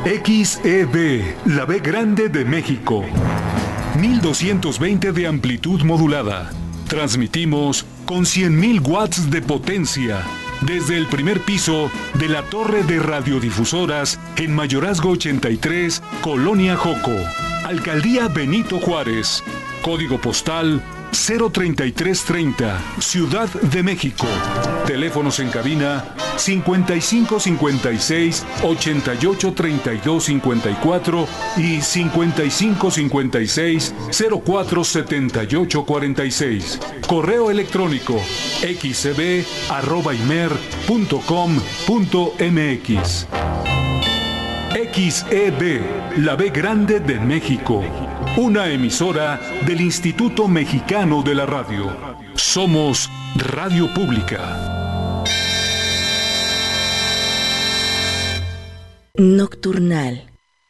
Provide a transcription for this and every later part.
XEB, la B grande de México. 1220 de amplitud modulada. Transmitimos con 100.000 watts de potencia desde el primer piso de la torre de radiodifusoras en Mayorazgo 83, Colonia Joco, Alcaldía Benito Juárez, código postal 03330, Ciudad de México. Teléfonos en cabina 5556 88 32 54 y 5556 04 78 46. Correo electrónico xeb@imer.com.mx. XEB, la B grande de México. Una emisora del Instituto Mexicano de la Radio. Somos Radio Pública. Nocturnal.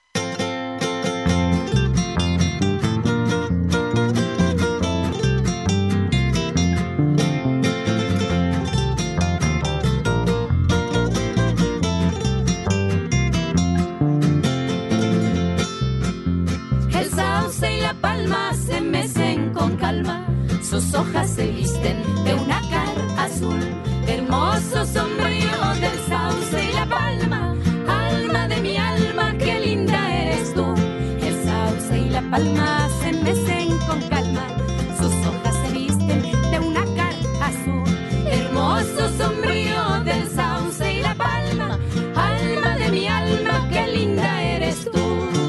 Sus hojas se visten de un nácar azul, hermoso sombrío del sauce y la palma. Alma de mi alma, qué linda eres tú. El sauce y la palma se mecen con calma. Sus hojas se visten de un nácar azul, hermoso sombrío del sauce y la palma. Alma de mi alma, qué linda eres tú.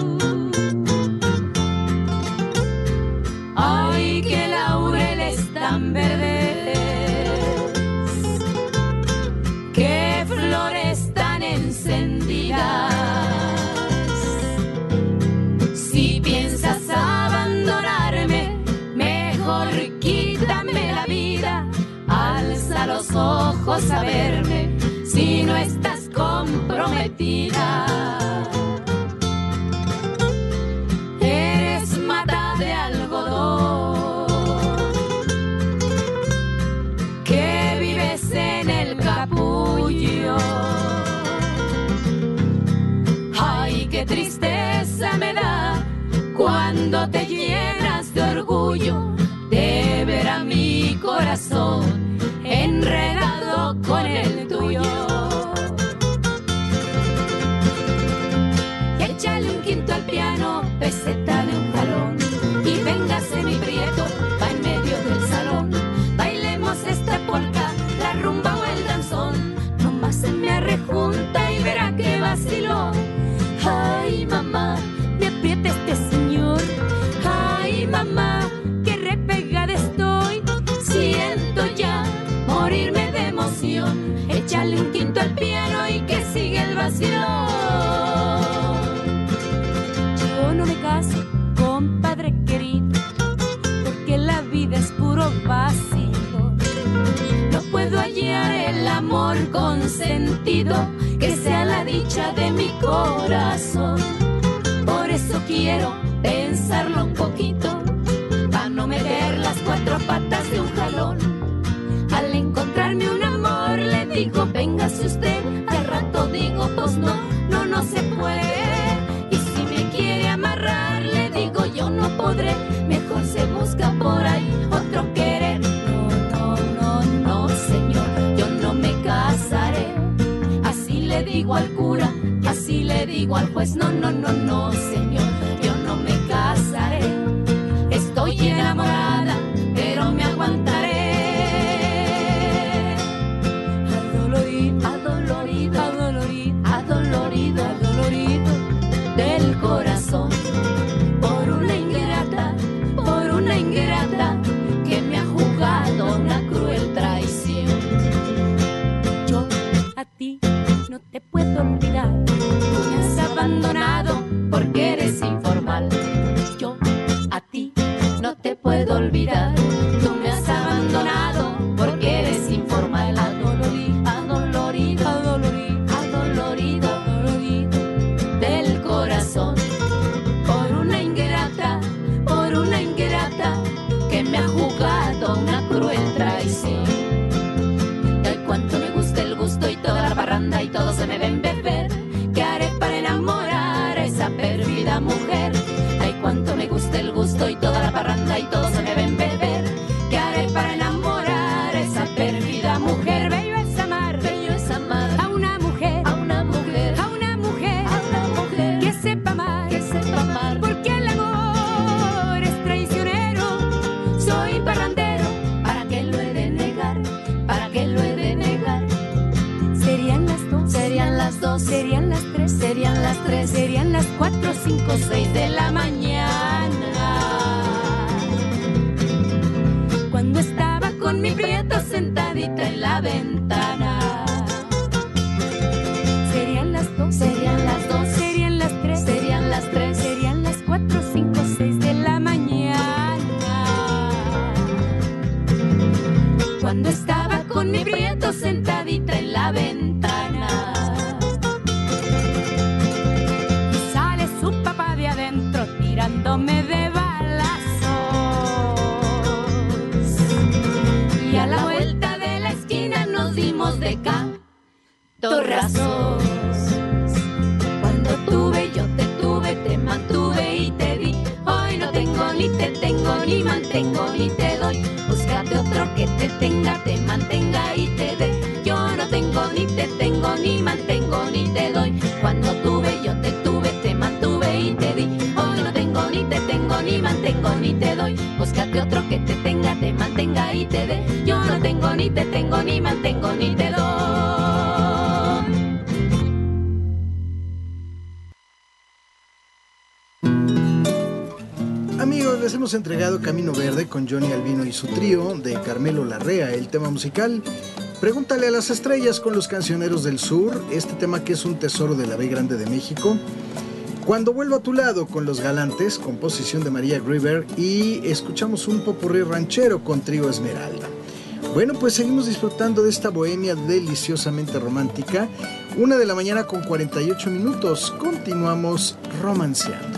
Ay, qué laureles tan verdes, qué flores tan encendidas. Si piensas abandonarme, mejor quítame la vida. Alza los ojos a verme, si no estás comprometida. Eres mata de algodón, que vives en el capullo. Ay, qué tristeza me da cuando te llenas de orgullo de ver a mi corazón enredado con el tuyo. Y échale un quinto al piano, peseta de un jalón, y véngase mi prieto, va en medio del salón. Bailemos esta polka, la rumba o el danzón. Nomás se me arrejunta y verá que vaciló. Ay, mamá, me aprieta este señor. Ay, mamá, que repegada estoy. Siento ya morirme de emoción. Échale un quinto al piano y que siga el vacilón. Yo no me caso, compadre querido, porque la vida es puro vacío. No puedo hallar el amor con sentido, que sea la dicha de mi corazón. Por eso quiero pensarlo un poquito, para no meter las cuatro patas de un jalón. Al encontrarme un amor le digo, véngase usted. Al rato digo, pues no, no se puede. Y si me quiere amarrar le digo, yo no podré. Mejor se busca por ahí otro querer. No, señor, yo no me casaré. Así le digo al cura, así le digo al juez. No, señor, yo no me casaré. Estoy enamorada, pero me aguantaré. Adolorido del corazón, por una ingrata que me ha jugado una cruel traición. Yo a ti no te puedo olvidar, me has abandonado porque eres informal. Yo a ti no te puedo olvidar. 3, serían las 3, serían las 4, 5, 6 de la mañana. Cuando estaba con mi prieto sentadita en la ventana. Serían las 2, serían las 2, serían las 3, serían las 3, serían las 4, 5, 6 de la mañana. Cuando estaba con mi prieto sentadita en la ventana. Y sale su papá de adentro tirándome de balazos. Y a la vuelta de la esquina nos dimos de catorrazos. Cuando tuve, yo te tuve, te mantuve y te di. Hoy no tengo, ni te tengo, ni mantengo, ni te doy. Búscate otro que te tenga, te mantenga y te dé. Yo no tengo, ni te tengo, ni mantengo, ni te doy. Cuando tuve, yo te mantuve y te di. Hoy no tengo, ni te tengo, ni mantengo, ni te doy. Búscate otro que te tenga, te mantenga y te dé. Yo no tengo, ni te tengo, ni mantengo, ni te doy. Amigos, les hemos entregado Camino Verde con Johnny Albino y su trío, de Carmelo Larrea, el tema musical. Pregúntale a las estrellas con los Cancioneros del Sur, este tema que es un tesoro de la B Grande de México. Cuando vuelvo a tu lado con Los Galantes, composición de María Grieber, y escuchamos un popurrí ranchero con Trío Esmeralda. Bueno, pues seguimos disfrutando de esta bohemia deliciosamente romántica. 1 de la mañana con 48 minutos. Continuamos romanceando.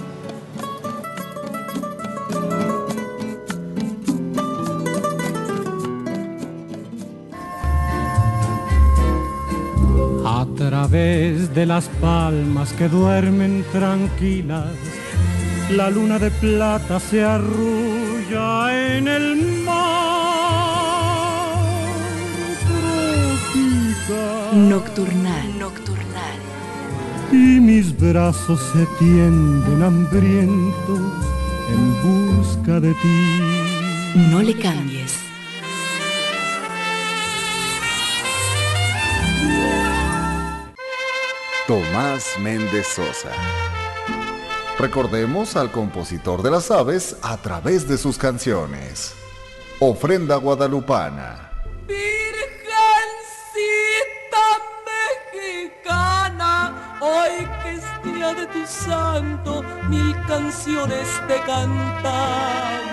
A través de las palmas que duermen tranquilas, la luna de plata se arrulla en el mar. Tropical. Nocturnal, nocturnal. Y mis brazos se tienden hambrientos en busca de ti. No le cambies. Tomás Méndez Sosa. Recordemos al compositor de las aves a través de sus canciones. Ofrenda guadalupana. Virgencita mexicana, hoy que es día de tu santo, 1000 canciones te cantamos.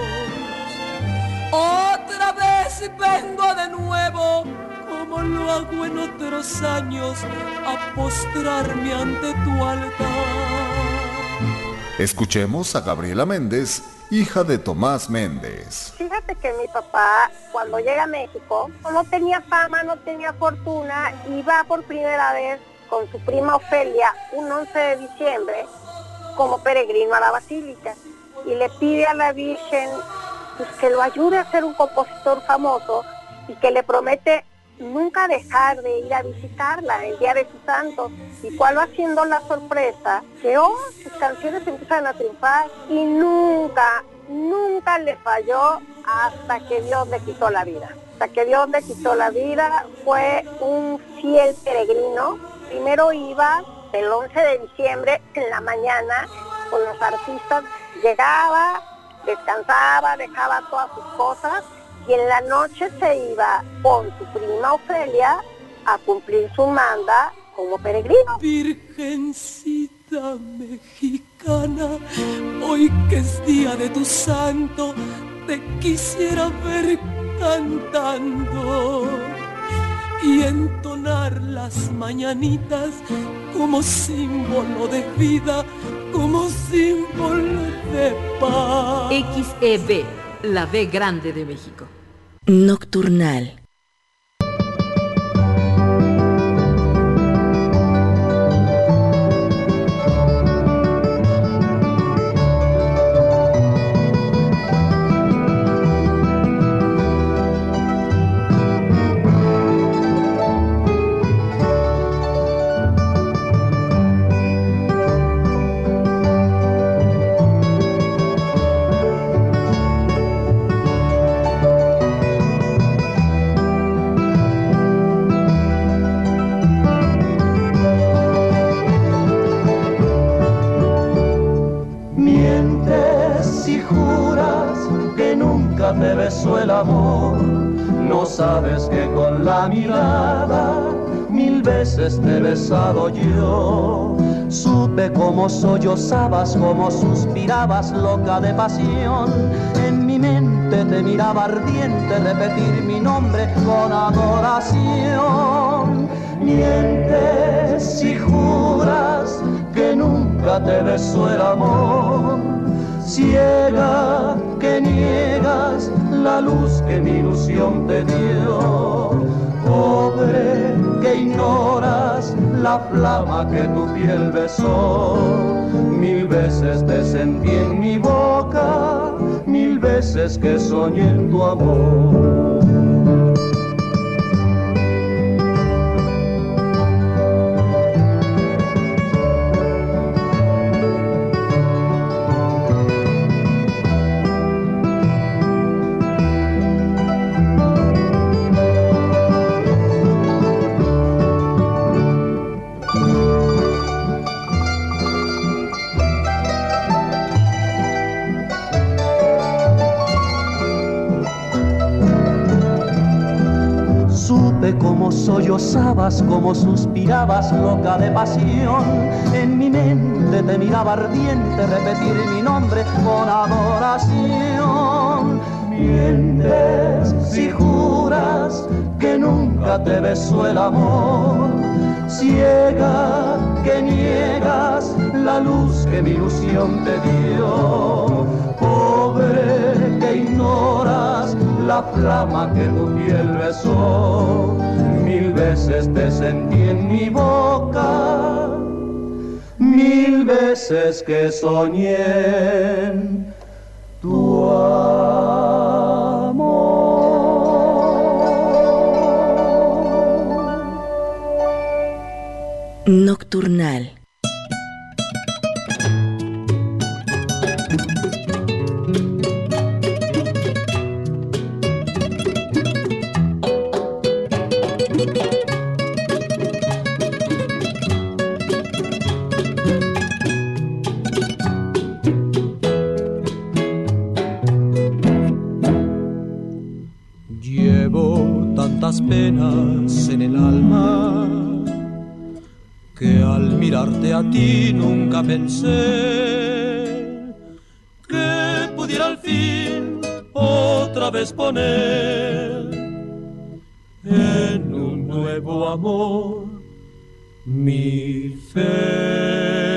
Otra vez vengo de nuevo, como lo hago en otros años, a postrarme ante tu altar. Escuchemos a Gabriela Méndez, hija de Tomás Méndez. Fíjate que mi papá, cuando llega a México, no tenía fama, no tenía fortuna, y va por primera vez con su prima Ofelia, un 11 de diciembre, como peregrino a la Basílica, y le pide a la Virgen pues, que lo ayude a ser un compositor famoso, y que le promete nunca dejar de ir a visitarla el día de su santo. ¿Y cuál va siendo la sorpresa? Que sus canciones empiezan a triunfar y nunca le falló hasta que Dios le quitó la vida. Hasta que Dios le quitó la vida, fue un fiel peregrino. Primero iba el 11 de diciembre en la mañana con los artistas, llegaba, descansaba, dejaba todas sus cosas, y en la noche se iba con su prima Ofelia a cumplir su manda como peregrino. Virgencita mexicana, hoy que es día de tu santo, te quisiera ver cantando y entonar las mañanitas como símbolo de vida, como símbolo de paz. XEB, la B Grande de México. Nocturnal. nunca te besó el amor. No sabes que con la mirada 1000 veces te he besado yo. Supe cómo sollozabas, cómo suspirabas loca de pasión. En mi mente te miraba ardiente repetir mi nombre con adoración. Mientes y juras que nunca te besó el amor. Ciega que niegas la luz que mi ilusión te dio. Pobre que ignoras la flama que tu piel besó. 1000 veces te sentí en mi boca, 1000 veces que soñé en tu amor. Cómo sollozabas, cómo suspirabas loca de pasión. En mi mente te miraba ardiente repetir mi nombre con adoración. Mientes si juras que nunca te besó el amor. Ciega que niegas la luz que mi ilusión te dio. Pobre que ignoras la flama que tu piel besó. 1000 veces te sentí en mi boca, 1000 veces que soñé en tu amor. Nocturnal. Penas en el alma que al mirarte a ti nunca pensé que pudiera al fin otra vez poner en un nuevo amor mi fe.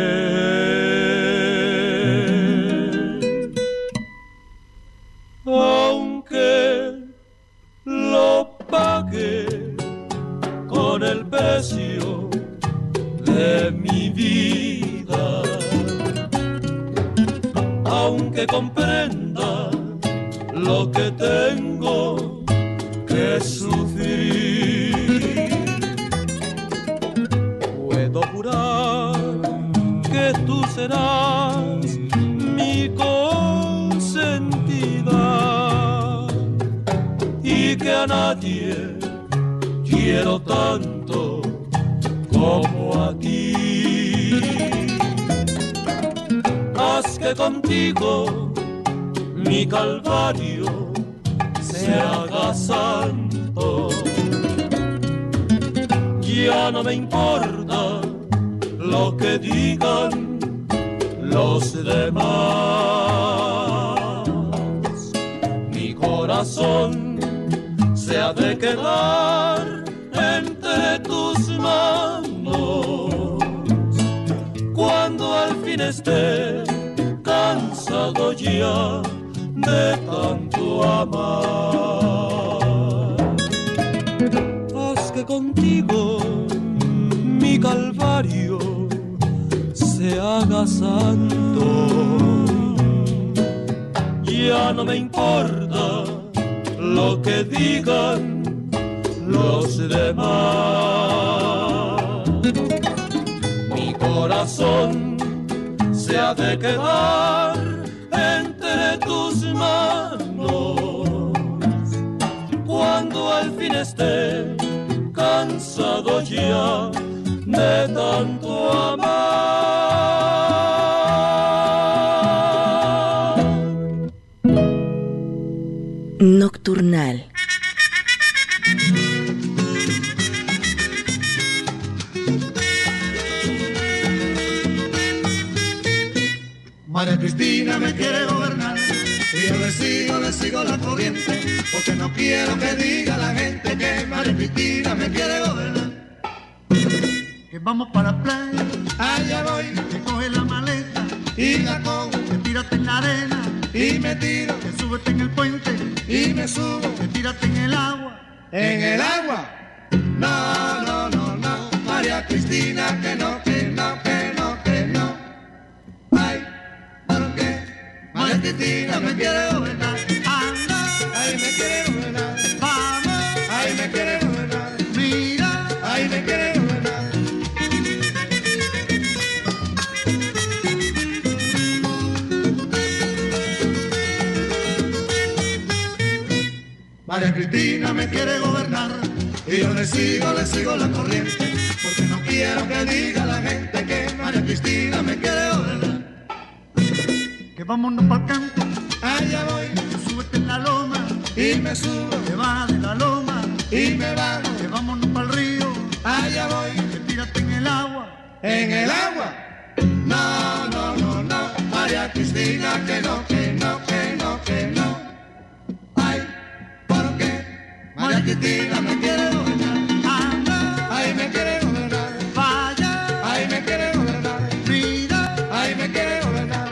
Con el precio de mi vida, aunque comprenda lo que tengo que sufrir, puedo jurar que tú serás mi consentida y que a nadie quiero tanto como a ti. Haz que contigo mi calvario se haga santo. Ya no me importa lo que digan los demás. Mi corazón se ha de quedar entre tus manos. Cuando al fin esté cansado ya de tanto amar, haz que contigo mi calvario se haga santo. Ya no me importa lo que digan los demás. Mi corazón se ha de quedar entre tus manos. Cuando al fin esté cansado ya de tanto amar. Nocturnal. María Cristina me quiere gobernar y yo le sigo la corriente, porque no quiero que diga la gente que María Cristina me quiere gobernar. Que vamos para la playa, allá voy, que coge la maleta y la cojo, que tírate en la arena y me tiro, que súbete en el puente y me subo, que tírate en el agua. ¿En el agua? No, no, no, no, María Cristina, que no, que no, que no, que no. Ay, ¿por qué? María Cristina me quiere gobernar. Ay, me quiere gobernar. Vamos. Ay, me quiere gobernar. Mira. Ay, me quiere gobernar. María Cristina me quiere gobernar y yo le sigo la corriente, porque no quiero que diga la gente que María Cristina me quiere gobernar. Que vámonos pa'l campo, allá voy, que súbete en la loma y me subo, que baja de la loma y me bajo, que vámonos pa'l río, allá voy, que tírate en el agua. ¿En el agua? No, no, no, no, María Cristina, que no, que no, que no, que no. Ay, ¿por qué? María Cristina me quiere gobernar. Ay, me quiere gobernar. Vaya. Ay, me quiere gobernar. Mira. Ay, me quiere gobernar.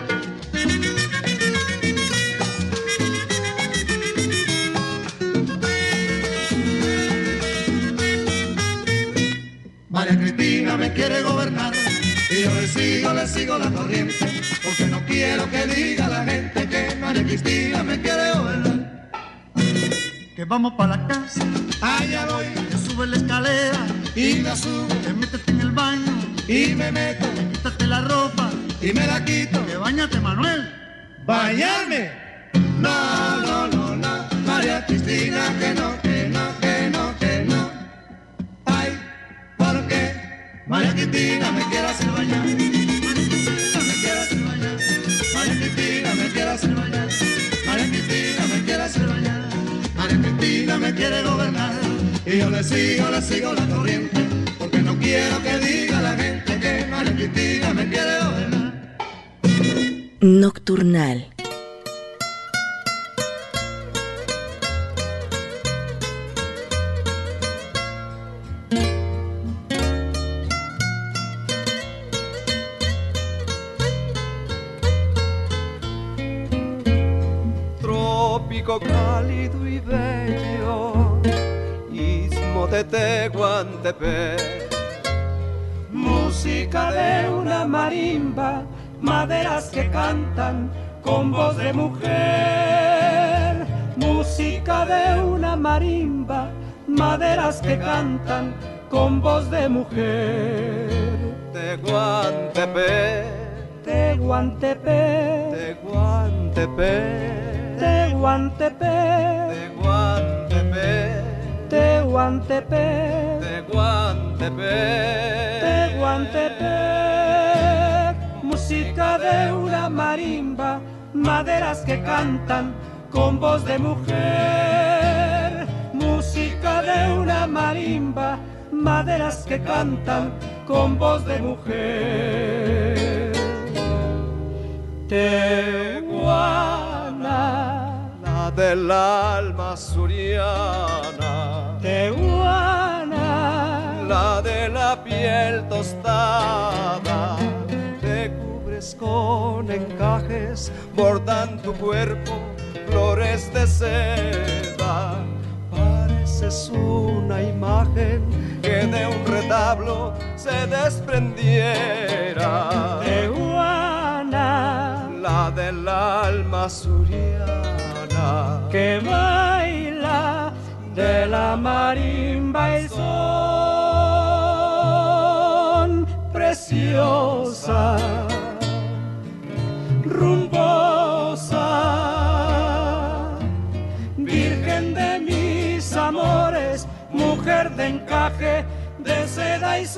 María Cristina me quiere gobernar y yo le sigo la corriente, porque no quiero que diga la gente que María Cristina me quiere gobernar. Que vamos para la casa, allá voy, que sube la escalera y la subo, que métete en el baño y me meto, que quítate la ropa y me la quito, que bañate, Manuel. ¿Bañarme? No, no, no, no, María Cristina, que no, que no, que no, que no. Ay, ¿por qué? María Cristina me quiere hacer bañar. María Cristina me quiere hacer bañar. María Cristina me quiere hacer bañar. María Cristina me quiere hacer bañar. María Cristina me quiere gobernar y yo le sigo la corriente, porque no quiero que diga la gente que María Cristina me quiere gobernar. Nocturnal. Trópico cálido y bello, istmo de Tehuantepec, música de una marimba, maderas que cantan con voz de mujer. Música de una marimba, maderas que cantan con voz de mujer. Tehuantepec, Tehuantepec, Tehuantepec, Tehuantepec, Tehuantepec, Tehuantepec, Tehuantepec, Tehuantepec. Música de una marimba, maderas que cantan con voz de mujer. Música de una marimba, maderas que cantan con voz de mujer. Tehuana, la del alma suriana. Tehuana, la de la piel tostada. Te cubres con encajes, bordan tu cuerpo flores de seda. Pareces una imagen que de un retablo se desprendiera. Tehuana, la del alma suriana, que baila de la marimba y son preciosa, rumbosa, virgen de mis amores, mujer de encaje, de seda y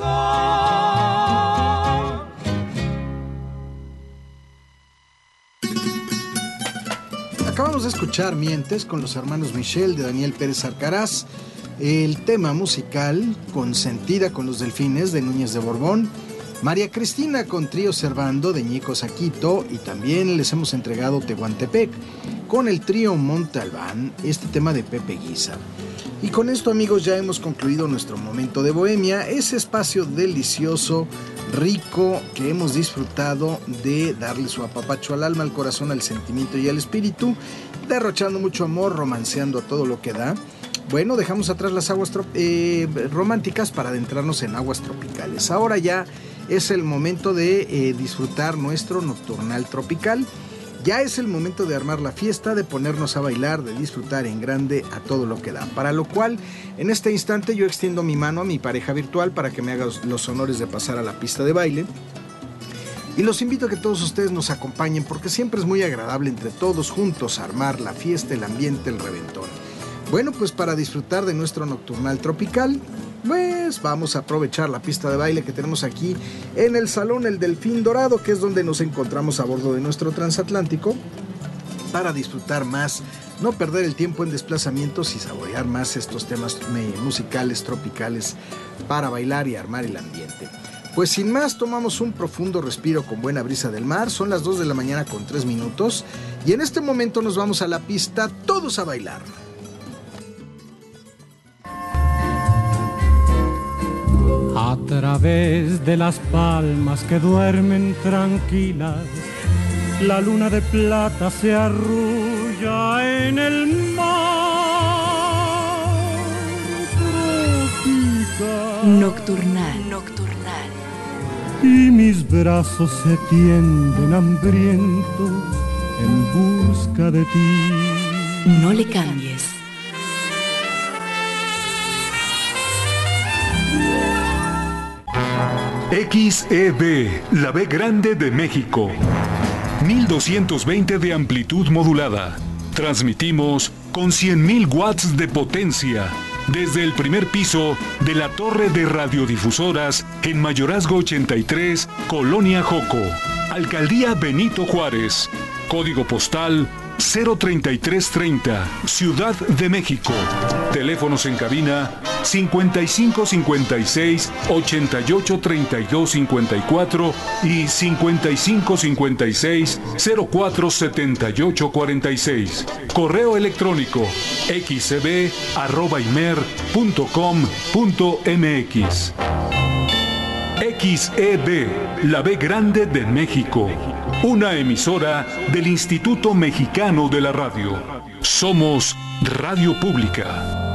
sol. Acabamos Acabamos de escuchar Mientes con los hermanos Michel de Daniel Pérez Arcaraz, el tema musical Consentida con los Delfines de Núñez de Borbón, María Cristina con Trío Servando de Ñico Saquito, y también les hemos entregado Tehuantepec con el trío Monte Albán, este tema de Pepe Guiza. Y con esto, amigos, ya hemos concluido nuestro momento de bohemia, ese espacio delicioso, rico, que hemos disfrutado de darle su apapacho al alma, al corazón, al sentimiento y al espíritu, derrochando mucho amor, romanceando a todo lo que da. Bueno, dejamos atrás las aguas románticas para adentrarnos en aguas tropicales. Ahora ya es el momento de disfrutar nuestro nocturnal tropical. Ya es el momento de armar la fiesta, de ponernos a bailar, de disfrutar en grande a todo lo que da. Para lo cual, en este instante yo extiendo mi mano a mi pareja virtual para que me haga los honores de pasar a la pista de baile. Y los invito a que todos ustedes nos acompañen, porque siempre es muy agradable entre todos juntos armar la fiesta, el ambiente, el reventón. Bueno, pues para disfrutar de nuestro nocturnal tropical, pues vamos a aprovechar la pista de baile que tenemos aquí en el Salón El Delfín Dorado, que es donde nos encontramos a bordo de nuestro transatlántico, para disfrutar más, no perder el tiempo en desplazamientos y saborear más estos temas musicales tropicales para bailar y armar el ambiente. Pues sin más, tomamos un profundo respiro con buena brisa del mar. Son las 2 de la mañana con 3 minutos y en este momento nos vamos a la pista, todos a bailar. A través de las palmas que duermen tranquilas, la luna de plata se arrulla en el mar. Tropical. Nocturnal. Y mis brazos se tienden hambrientos en busca de ti. No le cambies. XEB, la B grande de México. 1220 de amplitud modulada. Transmitimos con 100.000 watts de potencia desde el primer piso de la torre de radiodifusoras en Mayorazgo 83, Colonia Joco, Alcaldía Benito Juárez, código postal 03330, Ciudad de México. Teléfonos en cabina 5556 88 32 54 y 5556 04 78 46. Correo electrónico xeb@imer.com.mx. XEB, la B grande de México. Una emisora del Instituto Mexicano de la Radio. Somos Radio Pública.